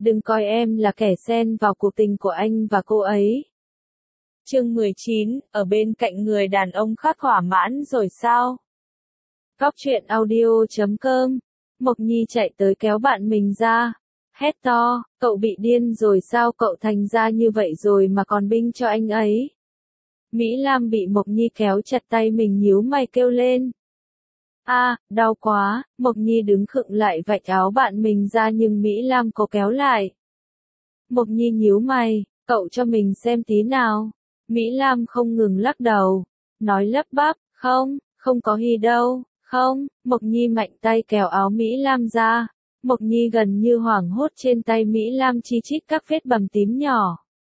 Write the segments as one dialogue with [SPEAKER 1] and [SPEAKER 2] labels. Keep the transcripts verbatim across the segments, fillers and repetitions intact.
[SPEAKER 1] đừng coi em là kẻ xen vào cuộc tình của anh và cô ấy.
[SPEAKER 2] Chương mười chín, ở bên cạnh người đàn ông khác thỏa mãn rồi sao?
[SPEAKER 1] Góc truyện audio chấm com. Mộc Nhi chạy tới kéo bạn mình ra. Hét to, cậu bị điên rồi sao, cậu thành ra như vậy rồi mà còn binh cho anh ấy. Mỹ Lam bị Mộc Nhi kéo chặt tay mình nhíu mày kêu lên. A, à, đau quá, Mộc Nhi đứng khựng lại vạch áo bạn mình ra nhưng Mỹ Lam có kéo lại. Mộc Nhi nhíu mày, cậu cho mình xem tí nào. Mỹ Lam không ngừng lắc đầu, nói lắp bắp, không, không có gì đâu, không. Mộc Nhi mạnh tay kéo áo Mỹ Lam ra. Mộc Nhi gần như hoảng hốt, trên tay Mỹ Lam chi chít các vết bầm tím nhỏ.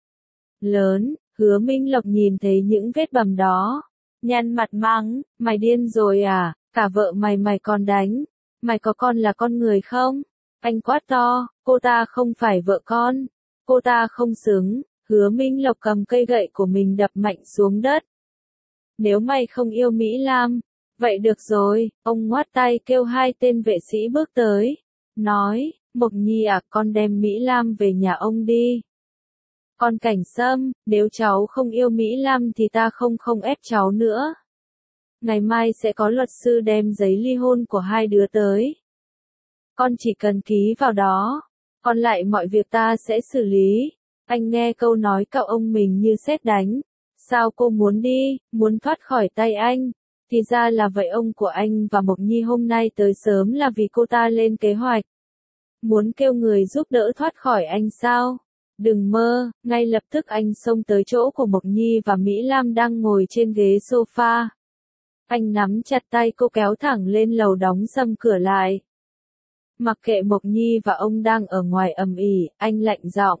[SPEAKER 1] Lớn, Hứa Minh Lộc nhìn thấy những vết bầm đó.
[SPEAKER 2] Nhăn mặt mắng,
[SPEAKER 1] mày điên rồi à, cả vợ mày mày còn đánh. Mày có con là con người không? Anh quát to, cô ta không phải vợ con. Cô ta không xứng. Hứa Minh Lộc cầm cây gậy của mình đập mạnh xuống đất. Nếu mày không yêu Mỹ Lam, vậy được rồi, ông ngoắt tay kêu hai tên vệ sĩ bước tới. Nói, Mộc Nhi à, con đem Mỹ Lam về nhà ông đi. Con Cảnh Sâm, nếu cháu không yêu Mỹ Lam thì ta không không ép cháu nữa. Ngày mai sẽ có luật sư đem giấy ly hôn của hai đứa tới. Con chỉ cần ký vào đó, còn lại mọi việc ta sẽ xử lý. Anh nghe câu nói cậu ông mình như sét đánh. Sao cô muốn đi, muốn thoát khỏi tay anh? Thì ra là vậy, ông của anh và Mộc Nhi hôm nay tới sớm là vì cô ta lên kế hoạch. Muốn kêu người giúp đỡ thoát khỏi anh sao? Đừng mơ. Ngay lập tức anh xông tới chỗ của Mộc Nhi và Mỹ Lam đang ngồi trên ghế sofa. Anh nắm chặt tay cô kéo thẳng lên lầu đóng sầm cửa lại. Mặc kệ Mộc Nhi và ông đang ở ngoài ầm ĩ, anh lạnh giọng.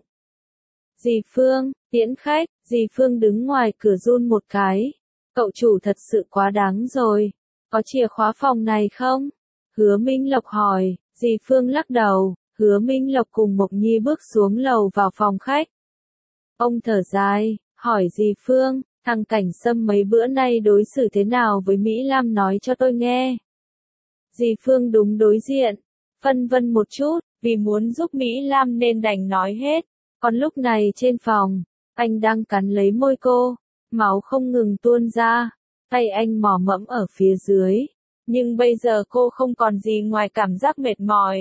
[SPEAKER 1] Dì Phương, tiễn khách. Dì Phương đứng ngoài cửa run một cái. Cậu chủ thật sự quá đáng rồi. Có chìa khóa phòng này không? Hứa Minh Lộc hỏi. Dì Phương lắc đầu. Hứa Minh Lộc cùng Mộc Nhi bước xuống lầu vào phòng khách. Ông thở dài, hỏi dì Phương, thằng Cảnh Sâm mấy bữa nay đối xử thế nào với Mỹ Lam, nói cho tôi nghe. Dì Phương đúng đối diện, phân vân một chút, vì muốn giúp Mỹ Lam nên đành nói hết. Còn lúc này trên phòng, anh đang cắn lấy môi cô, máu không ngừng tuôn ra, tay anh mò mẫm ở phía dưới.
[SPEAKER 2] Nhưng bây giờ cô không còn gì ngoài cảm giác mệt mỏi.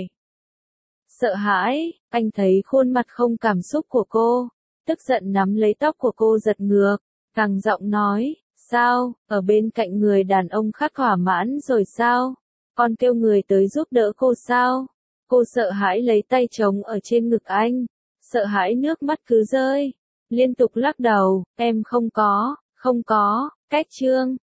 [SPEAKER 1] Sợ hãi, anh thấy khuôn mặt không cảm xúc của cô, tức giận nắm lấy tóc của cô giật ngược, gằn giọng nói, sao, ở bên cạnh người đàn ông khác thỏa mãn rồi sao? Con kêu người tới giúp đỡ cô sao? Cô sợ hãi lấy tay chống ở trên ngực anh, sợ hãi nước mắt cứ rơi, liên tục lắc đầu, em không có, không có, cách chương.